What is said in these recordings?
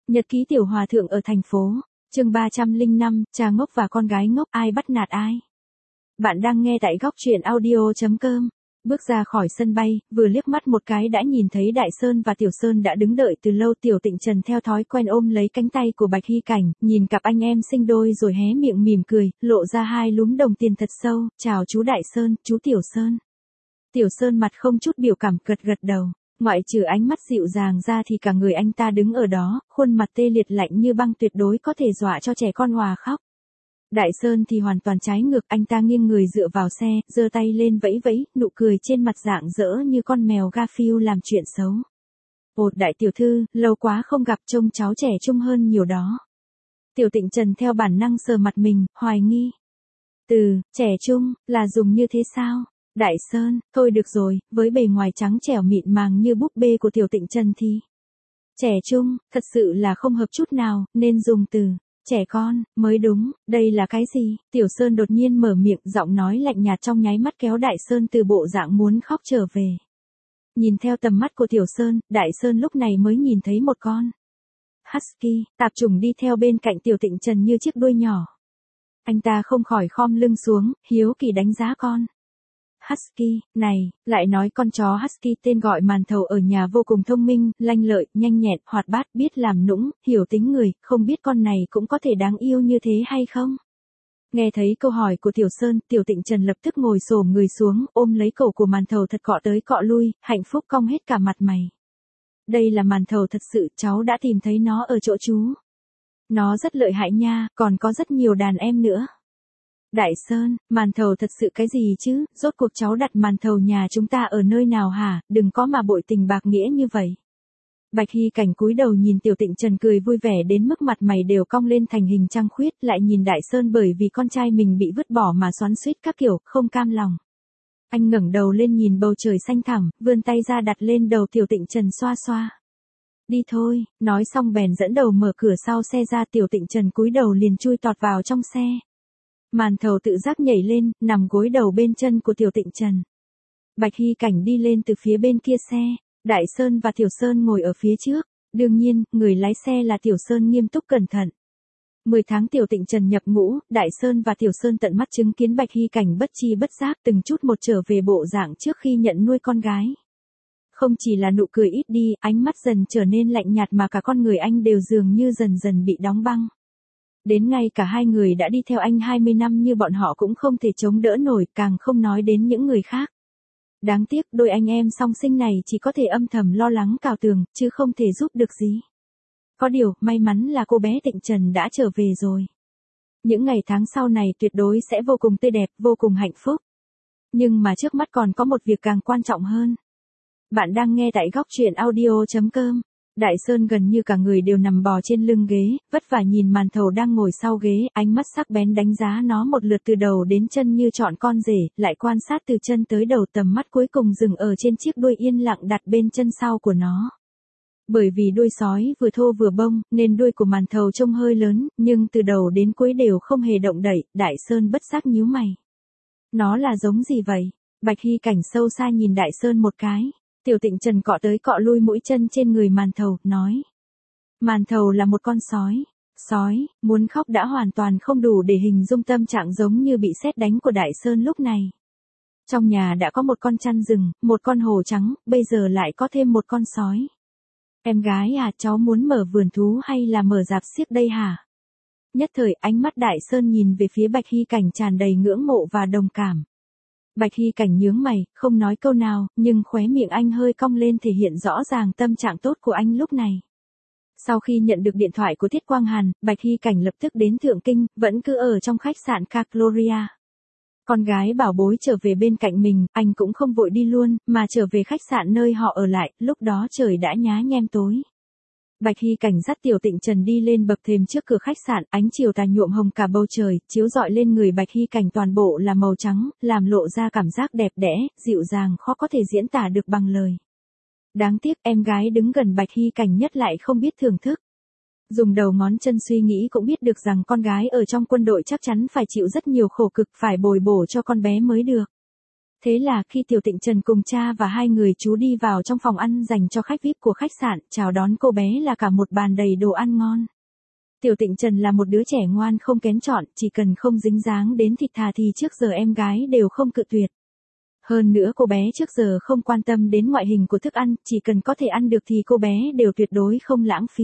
Nhật ký tiểu hòa thượng ở thành phố. Chương 305, cha ngốc và con gái ngốc, ai bắt nạt ai. Bạn đang nghe tại góc truyện audio.com. Bước ra khỏi sân bay, vừa liếc mắt một cái đã nhìn thấy Đại Sơn và Tiểu Sơn đã đứng đợi từ lâu. Tiểu Tịnh Trần theo thói quen ôm lấy cánh tay của Bạch Hy Cảnh, nhìn cặp anh em sinh đôi rồi hé miệng mỉm cười, lộ ra hai lúm đồng tiền thật sâu. Chào chú Đại Sơn, chú Tiểu Sơn. Tiểu Sơn mặt không chút biểu cảm gật gật đầu. Ngoại trừ ánh mắt dịu dàng ra thì cả người anh ta đứng ở đó, khuôn mặt tê liệt lạnh như băng, tuyệt đối có thể dọa cho trẻ con òa khóc. Đại Sơn thì hoàn toàn trái ngược, anh ta nghiêng người dựa vào xe, giơ tay lên vẫy vẫy, nụ cười trên mặt rạng rỡ như con mèo Garfield làm chuyện xấu. Ồ, đại tiểu thư, lâu quá không gặp, trông cháu trẻ trung hơn nhiều đó. Tiểu Tịnh Trần theo bản năng sờ mặt mình, hoài nghi. Trẻ trung, là dùng như thế sao? Đại Sơn, thôi được rồi, với bề ngoài trắng trẻo mịn màng như búp bê của Tiểu Tịnh Trần thì trẻ trung, thật sự là không hợp chút nào, nên dùng từ trẻ con mới đúng. Đây là cái gì? Tiểu Sơn đột nhiên mở miệng, giọng nói lạnh nhạt trong nháy mắt kéo Đại Sơn từ bộ dạng muốn khóc trở về. Nhìn theo tầm mắt của Tiểu Sơn, Đại Sơn lúc này mới nhìn thấy một con husky tạp chủng đi theo bên cạnh Tiểu Tịnh Trần như chiếc đuôi nhỏ. Anh ta không khỏi khom lưng xuống, hiếu kỳ đánh giá con husky này, lại nói con chó husky tên gọi Màn Thầu ở nhà vô cùng thông minh, lanh lợi, nhanh nhẹn, hoạt bát, biết làm nũng, hiểu tính người, không biết con này cũng có thể đáng yêu như thế hay không? Nghe thấy câu hỏi của Tiểu Sơn, Tiểu Tịnh Trần lập tức ngồi xổm người xuống, ôm lấy cổ của Màn Thầu thật cọ tới cọ lui, hạnh phúc cong hết cả mặt mày. Đây là Màn Thầu thật sự, cháu đã tìm thấy nó ở chỗ chú. Nó rất lợi hại nha, còn có rất nhiều đàn em nữa. Đại Sơn, Màn Thầu thật sự cái gì chứ, rốt cuộc cháu đặt Màn Thầu nhà chúng ta ở nơi nào hả, đừng có mà bội tình bạc nghĩa như vậy. Bạch Hy Cảnh cúi đầu nhìn Tiểu Tịnh Trần cười vui vẻ đến mức mặt mày đều cong lên thành hình trăng khuyết, lại nhìn Đại Sơn bởi vì con trai mình bị vứt bỏ mà xoắn xuýt các kiểu, không cam lòng. Anh ngẩng đầu lên nhìn bầu trời xanh thẳm, vươn tay ra đặt lên đầu Tiểu Tịnh Trần xoa xoa. Đi thôi, nói xong bèn dẫn đầu mở cửa sau xe ra. Tiểu Tịnh Trần cúi đầu liền chui tọt vào trong xe. Màn Thầu tự giác nhảy lên, nằm gối đầu bên chân của Tiểu Tịnh Trần. Bạch Hy Cảnh đi lên từ phía bên kia xe, Đại Sơn và Tiểu Sơn ngồi ở phía trước. Đương nhiên, người lái xe là Tiểu Sơn nghiêm túc cẩn thận. 10 tháng Tiểu Tịnh Trần nhập ngũ, Đại Sơn và Tiểu Sơn tận mắt chứng kiến Bạch Hy Cảnh bất chi bất giác từng chút một trở về bộ dạng trước khi nhận nuôi con gái. Không chỉ là nụ cười ít đi, ánh mắt dần trở nên lạnh nhạt mà cả con người anh đều dường như dần dần bị đóng băng. Đến ngay cả hai người đã đi theo anh 20 năm như bọn họ cũng không thể chống đỡ nổi, càng không nói đến những người khác. Đáng tiếc, đôi anh em song sinh này chỉ có thể âm thầm lo lắng cào tường, chứ không thể giúp được gì. Có điều, may mắn là cô bé Tịnh Trần đã trở về rồi. Những ngày tháng sau này tuyệt đối sẽ vô cùng tươi đẹp, vô cùng hạnh phúc. Nhưng mà trước mắt còn có một việc càng quan trọng hơn. Bạn đang nghe tại góc truyện audio.com. Đại Sơn gần như cả người đều nằm bò trên lưng ghế, vất vả nhìn Màn Thầu đang ngồi sau ghế, ánh mắt sắc bén đánh giá nó một lượt từ đầu đến chân như chọn con rể, lại quan sát từ chân tới đầu, tầm mắt cuối cùng dừng ở trên chiếc đuôi yên lặng đặt bên chân sau của nó. Bởi vì đuôi sói vừa thô vừa bông, nên đuôi của Màn Thầu trông hơi lớn, nhưng từ đầu đến cuối đều không hề động đậy. Đại Sơn bất giác nhíu mày. Nó là giống gì vậy? Bạch Hy Cảnh sâu xa nhìn Đại Sơn một cái. Tiểu Tịnh Trần cọ tới cọ lui mũi chân trên người Màn Thầu, nói. Màn Thầu là một con sói. Sói, muốn khóc đã hoàn toàn không đủ để hình dung tâm trạng giống như bị sét đánh của Đại Sơn lúc này. Trong nhà đã có một con chăn rừng, một con hổ trắng, bây giờ lại có thêm một con sói. Em gái à, cháu muốn mở vườn thú hay là mở rạp xiếc đây hả? Nhất thời ánh mắt Đại Sơn nhìn về phía Bạch Hy Cảnh tràn đầy ngưỡng mộ và đồng cảm. Bạch Hy Cảnh nhướng mày, không nói câu nào, nhưng khóe miệng anh hơi cong lên thể hiện rõ ràng tâm trạng tốt của anh lúc này. Sau khi nhận được điện thoại của Tiết Quang Hàn, Bạch Hy Cảnh lập tức đến Thượng Kinh, vẫn cứ ở trong khách sạn Ca Gloria. Con gái bảo bối trở về bên cạnh mình, anh cũng không vội đi luôn, mà trở về khách sạn nơi họ ở lại, lúc đó trời đã nhá nhem tối. Bạch Hy Cảnh dắt Tiểu Tịnh Trần đi lên bậc thềm trước cửa khách sạn, ánh chiều tà nhuộm hồng cả bầu trời, chiếu rọi lên người Bạch Hy Cảnh toàn bộ là màu trắng, làm lộ ra cảm giác đẹp đẽ, dịu dàng khó có thể diễn tả được bằng lời. Đáng tiếc em gái đứng gần Bạch Hy Cảnh nhất lại không biết thưởng thức. Dùng đầu ngón chân suy nghĩ cũng biết được rằng con gái ở trong quân đội chắc chắn phải chịu rất nhiều khổ cực, phải bồi bổ cho con bé mới được. Thế là khi Tiểu Tịnh Trần cùng cha và hai người chú đi vào trong phòng ăn dành cho khách VIP của khách sạn, chào đón cô bé là cả một bàn đầy đồ ăn ngon. Tiểu Tịnh Trần là một đứa trẻ ngoan không kén chọn, chỉ cần không dính dáng đến thịt thà thì trước giờ em gái đều không cự tuyệt. Hơn nữa cô bé trước giờ không quan tâm đến ngoại hình của thức ăn, chỉ cần có thể ăn được thì cô bé đều tuyệt đối không lãng phí.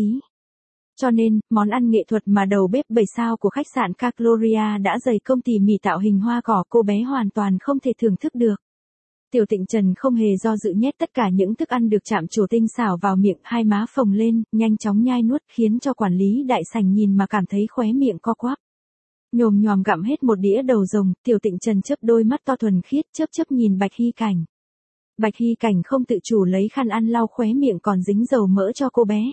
Cho nên, món ăn nghệ thuật mà đầu bếp 7 sao của khách sạn Gloria đã dày công tỉ mỉ tạo hình hoa cỏ, cô bé hoàn toàn không thể thưởng thức được. Tiểu Tịnh Trần không hề do dự nhét tất cả những thức ăn được chạm trổ tinh xảo vào miệng, hai má phồng lên, nhanh chóng nhai nuốt, khiến cho quản lý đại sảnh nhìn mà cảm thấy khóe miệng co quắp. Nhồm nhòm gặm hết một đĩa đầu rồng, Tiểu Tịnh Trần chớp đôi mắt to thuần khiết, chớp nhìn Bạch Hy Cảnh. Bạch Hy Cảnh không tự chủ lấy khăn ăn lau khóe miệng còn dính dầu mỡ cho cô bé.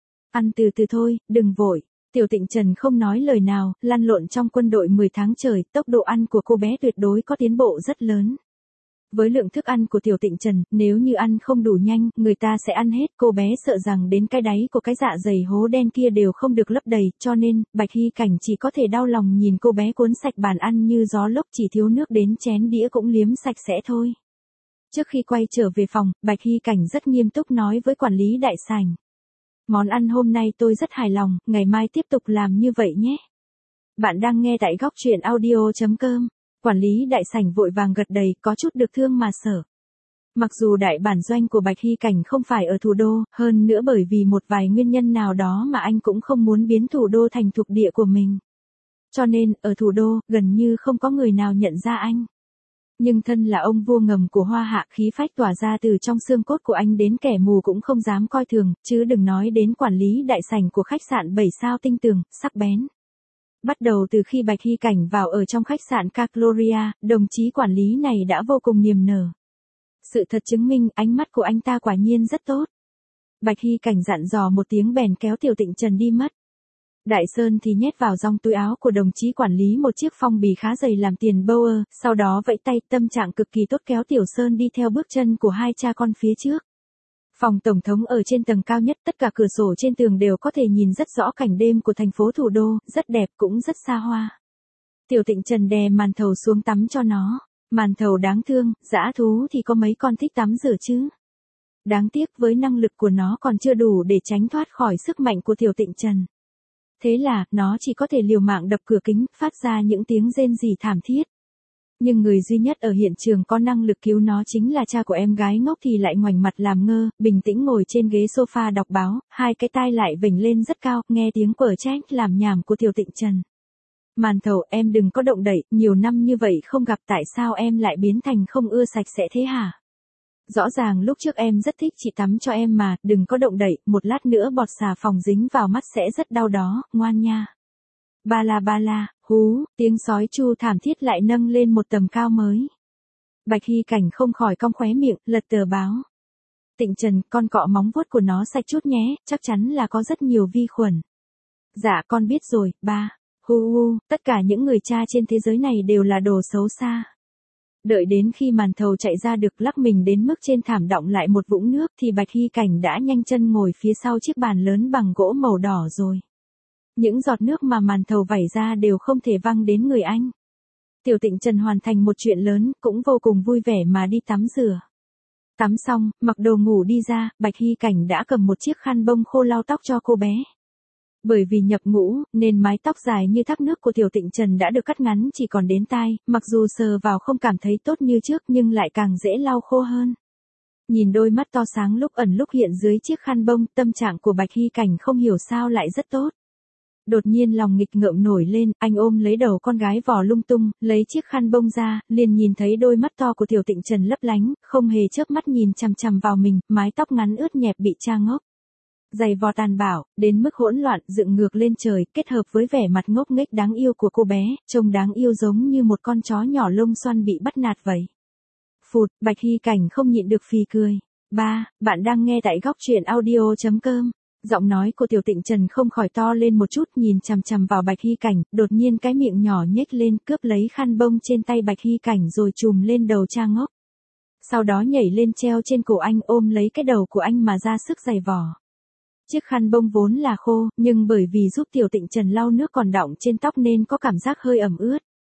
Ăn từ từ thôi, đừng vội. Tiểu Tịnh Trần không nói lời nào, lăn lộn trong quân đội 10 tháng trời, tốc độ ăn của cô bé tuyệt đối có tiến bộ rất lớn. Với lượng thức ăn của Tiểu Tịnh Trần, nếu như ăn không đủ nhanh, người ta sẽ ăn hết, cô bé sợ rằng đến cái đáy của cái dạ dày hố đen kia đều không được lấp đầy, cho nên, Bạch Hy Cảnh chỉ có thể đau lòng nhìn cô bé cuốn sạch bàn ăn như gió lốc, chỉ thiếu nước đến chén đĩa cũng liếm sạch sẽ thôi. Trước khi quay trở về phòng, Bạch Hy Cảnh rất nghiêm túc nói với quản lý đại sảnh. Món ăn hôm nay tôi rất hài lòng, ngày mai tiếp tục làm như vậy nhé. Bạn đang nghe tại góc truyện audio.com. Quản lý đại sảnh vội vàng gật đầy, có chút được thương mà sở. Mặc dù đại bản doanh của Bạch Hy Cảnh không phải ở thủ đô, hơn nữa bởi vì một vài nguyên nhân nào đó mà anh cũng không muốn biến thủ đô thành thuộc địa của mình. Cho nên, ở thủ đô, gần như không có người nào nhận ra anh. Nhưng thân là ông vua ngầm của Hoa Hạ, khí phách tỏa ra từ trong xương cốt của anh đến kẻ mù cũng không dám coi thường, chứ đừng nói đến quản lý đại sảnh của khách sạn 7 sao tinh tường, sắc bén. Bắt đầu từ khi Bạch Hy Cảnh vào ở trong khách sạn Gloria, đồng chí quản lý này đã vô cùng niềm nở. Sự thật chứng minh ánh mắt của anh ta quả nhiên rất tốt. Bạch Hy Cảnh dặn dò một tiếng bèn kéo Tiểu Tịnh Trần đi mất. Đại Sơn thì nhét vào trong túi áo của đồng chí quản lý một chiếc phong bì khá dày làm tiền Bower, sau đó vẫy tay, tâm trạng cực kỳ tốt kéo Tiểu Sơn đi theo bước chân của hai cha con phía trước. Phòng tổng thống ở trên tầng cao nhất, tất cả cửa sổ trên tường đều có thể nhìn rất rõ cảnh đêm của thành phố thủ đô, rất đẹp cũng rất xa hoa. Tiểu Tịnh Trần đè màn thầu xuống tắm cho nó. Màn thầu đáng thương, dã thú thì có mấy con thích tắm rửa chứ. Đáng tiếc với năng lực của nó còn chưa đủ để tránh thoát khỏi sức mạnh của Tiểu Tịnh Trần. Thế là, nó chỉ có thể liều mạng đập cửa kính, phát ra những tiếng rên rỉ thảm thiết. Nhưng người duy nhất ở hiện trường có năng lực cứu nó chính là cha của em gái ngốc thì lại ngoảnh mặt làm ngơ, bình tĩnh ngồi trên ghế sofa đọc báo, hai cái tai lại vểnh lên rất cao, nghe tiếng quở trách làm nhảm của Tiểu Tịnh Trần. Màn thầu, em đừng có động đậy, nhiều năm như vậy không gặp tại sao em lại biến thành không ưa sạch sẽ thế hả? Rõ ràng lúc trước em rất thích chị tắm cho em mà, đừng có động đậy, một lát nữa bọt xà phòng dính vào mắt sẽ rất đau đó, ngoan nha. Ba la, hú, tiếng sói chu thảm thiết lại nâng lên một tầm cao mới. Bạch Hy Cảnh không khỏi cong khóe miệng, lật tờ báo. Tịnh Trần, con cọ móng vuốt của nó sạch chút nhé, chắc chắn là có rất nhiều vi khuẩn. Dạ con biết rồi, ba. Tất cả những người cha trên thế giới này đều là đồ xấu xa. Đợi đến khi màn thầu chạy ra được lắc mình đến mức trên thảm đọng lại một vũng nước thì Bạch Hy Cảnh đã nhanh chân ngồi phía sau chiếc bàn lớn bằng gỗ màu đỏ rồi. Những giọt nước mà màn thầu vẩy ra đều không thể văng đến người anh. Tiểu Tịnh Trần hoàn thành một chuyện lớn, cũng vô cùng vui vẻ mà đi tắm rửa. Tắm xong, mặc đồ ngủ đi ra, Bạch Hy Cảnh đã cầm một chiếc khăn bông khô lau tóc cho cô bé. Bởi vì nhập ngũ, nên mái tóc dài như thác nước của Tiểu Tịnh Trần đã được cắt ngắn chỉ còn đến tai, mặc dù sờ vào không cảm thấy tốt như trước nhưng lại càng dễ lau khô hơn. Nhìn đôi mắt to sáng lúc ẩn lúc hiện dưới chiếc khăn bông, tâm trạng của Bạch Hy Cảnh không hiểu sao lại rất tốt. Đột nhiên lòng nghịch ngợm nổi lên, anh ôm lấy đầu con gái vò lung tung, lấy chiếc khăn bông ra, liền nhìn thấy đôi mắt to của Tiểu Tịnh Trần lấp lánh, không hề chớp mắt nhìn chằm chằm vào mình, mái tóc ngắn ướt nhẹp bị cha ngốc. Giày vò tàn bạo, đến mức hỗn loạn, dựng ngược lên trời, kết hợp với vẻ mặt ngốc nghếch đáng yêu của cô bé, trông đáng yêu giống như một con chó nhỏ lông xoăn bị bắt nạt vậy. Phụt, Bạch Hy Cảnh không nhịn được phì cười. Ba, bạn đang nghe tại góc truyện audio.com. Giọng nói của Tiểu Tịnh Trần không khỏi to lên một chút, nhìn chằm chằm vào Bạch Hy Cảnh, đột nhiên cái miệng nhỏ nhếch lên, cướp lấy khăn bông trên tay Bạch Hy Cảnh rồi chùm lên đầu cha ngốc. Sau đó nhảy lên treo trên cổ anh, ôm lấy cái đầu của anh mà ra sức giày vò. Chiếc khăn bông vốn là khô, nhưng bởi vì giúp Tiểu Tịnh Trần lau nước còn đọng trên tóc nên có cảm giác hơi ẩm ướt.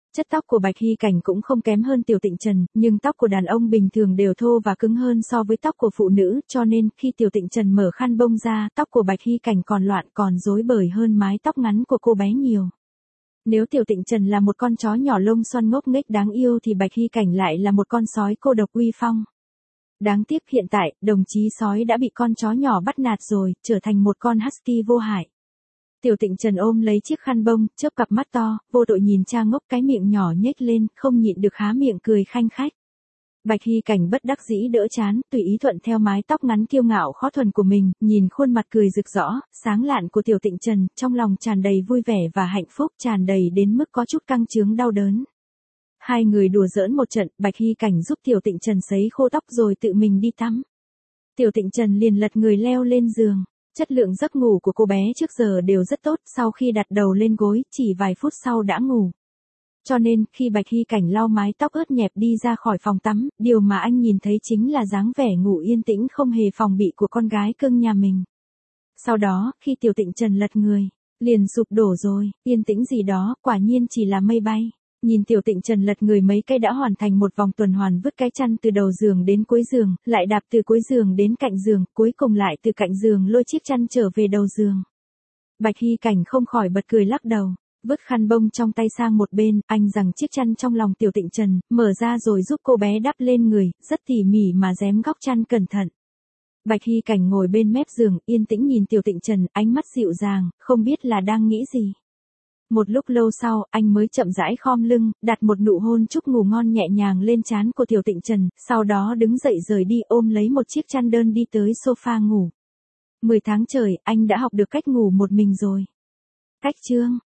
Chất tóc của Bạch Hy Cảnh cũng không kém hơn Tiểu Tịnh Trần, nhưng tóc của đàn ông bình thường đều thô và cứng hơn so với tóc của phụ nữ, cho nên khi Tiểu Tịnh Trần mở khăn bông ra, tóc của Bạch Hy Cảnh còn loạn còn rối bời hơn mái tóc ngắn của cô bé nhiều. Nếu Tiểu Tịnh Trần là một con chó nhỏ lông xoăn ngốc nghếch đáng yêu thì Bạch Hy Cảnh lại là một con sói cô độc uy phong. Đáng tiếc hiện tại, đồng chí sói đã bị con chó nhỏ bắt nạt rồi, trở thành một con husky vô hại. Tiểu Tịnh Trần ôm lấy chiếc khăn bông, chớp cặp mắt to, vô tội nhìn cha ngốc, cái miệng nhỏ nhếch lên, không nhịn được há miệng cười khanh khách. Bạch Hy Cảnh bất đắc dĩ đỡ chán, tùy ý thuận theo mái tóc ngắn kiêu ngạo khó thuần của mình, nhìn khuôn mặt cười rực rỡ, sáng lạn của Tiểu Tịnh Trần, trong lòng tràn đầy vui vẻ và hạnh phúc, tràn đầy đến mức có chút căng chướng đau đớn. Hai người đùa giỡn một trận, Bạch Hy Cảnh giúp Tiểu Tịnh Trần sấy khô tóc rồi tự mình đi tắm. Tiểu Tịnh Trần liền lật người leo lên giường. Chất lượng giấc ngủ của cô bé trước giờ đều rất tốt, sau khi đặt đầu lên gối, chỉ vài phút sau đã ngủ. Cho nên, khi Bạch Hy Cảnh lau mái tóc ướt nhẹp đi ra khỏi phòng tắm, điều mà anh nhìn thấy chính là dáng vẻ ngủ yên tĩnh không hề phòng bị của con gái cưng nhà mình. Sau đó, khi Tiểu Tịnh Trần lật người, liền sụp đổ rồi, yên tĩnh gì đó, quả nhiên chỉ là mây bay. Nhìn Tiểu Tịnh Trần lật người mấy cái đã hoàn thành một vòng tuần hoàn, vứt cái chăn từ đầu giường đến cuối giường, lại đạp từ cuối giường đến cạnh giường, cuối cùng lại từ cạnh giường lôi chiếc chăn trở về đầu giường. Bạch Hy Cảnh không khỏi bật cười lắc đầu, vứt khăn bông trong tay sang một bên, anh giằng chiếc chăn trong lòng Tiểu Tịnh Trần, mở ra rồi giúp cô bé đắp lên người, rất tỉ mỉ mà rém góc chăn cẩn thận. Bạch Hy Cảnh ngồi bên mép giường, yên tĩnh nhìn Tiểu Tịnh Trần, ánh mắt dịu dàng, không biết là đang nghĩ gì. Một lúc lâu sau, anh mới chậm rãi khom lưng, đặt một nụ hôn chúc ngủ ngon nhẹ nhàng lên trán của Tiểu Tịnh Trần, sau đó đứng dậy rời đi ôm lấy một chiếc chăn đơn đi tới sofa ngủ. 10 tháng trời, anh đã học được cách ngủ một mình rồi. Cách chương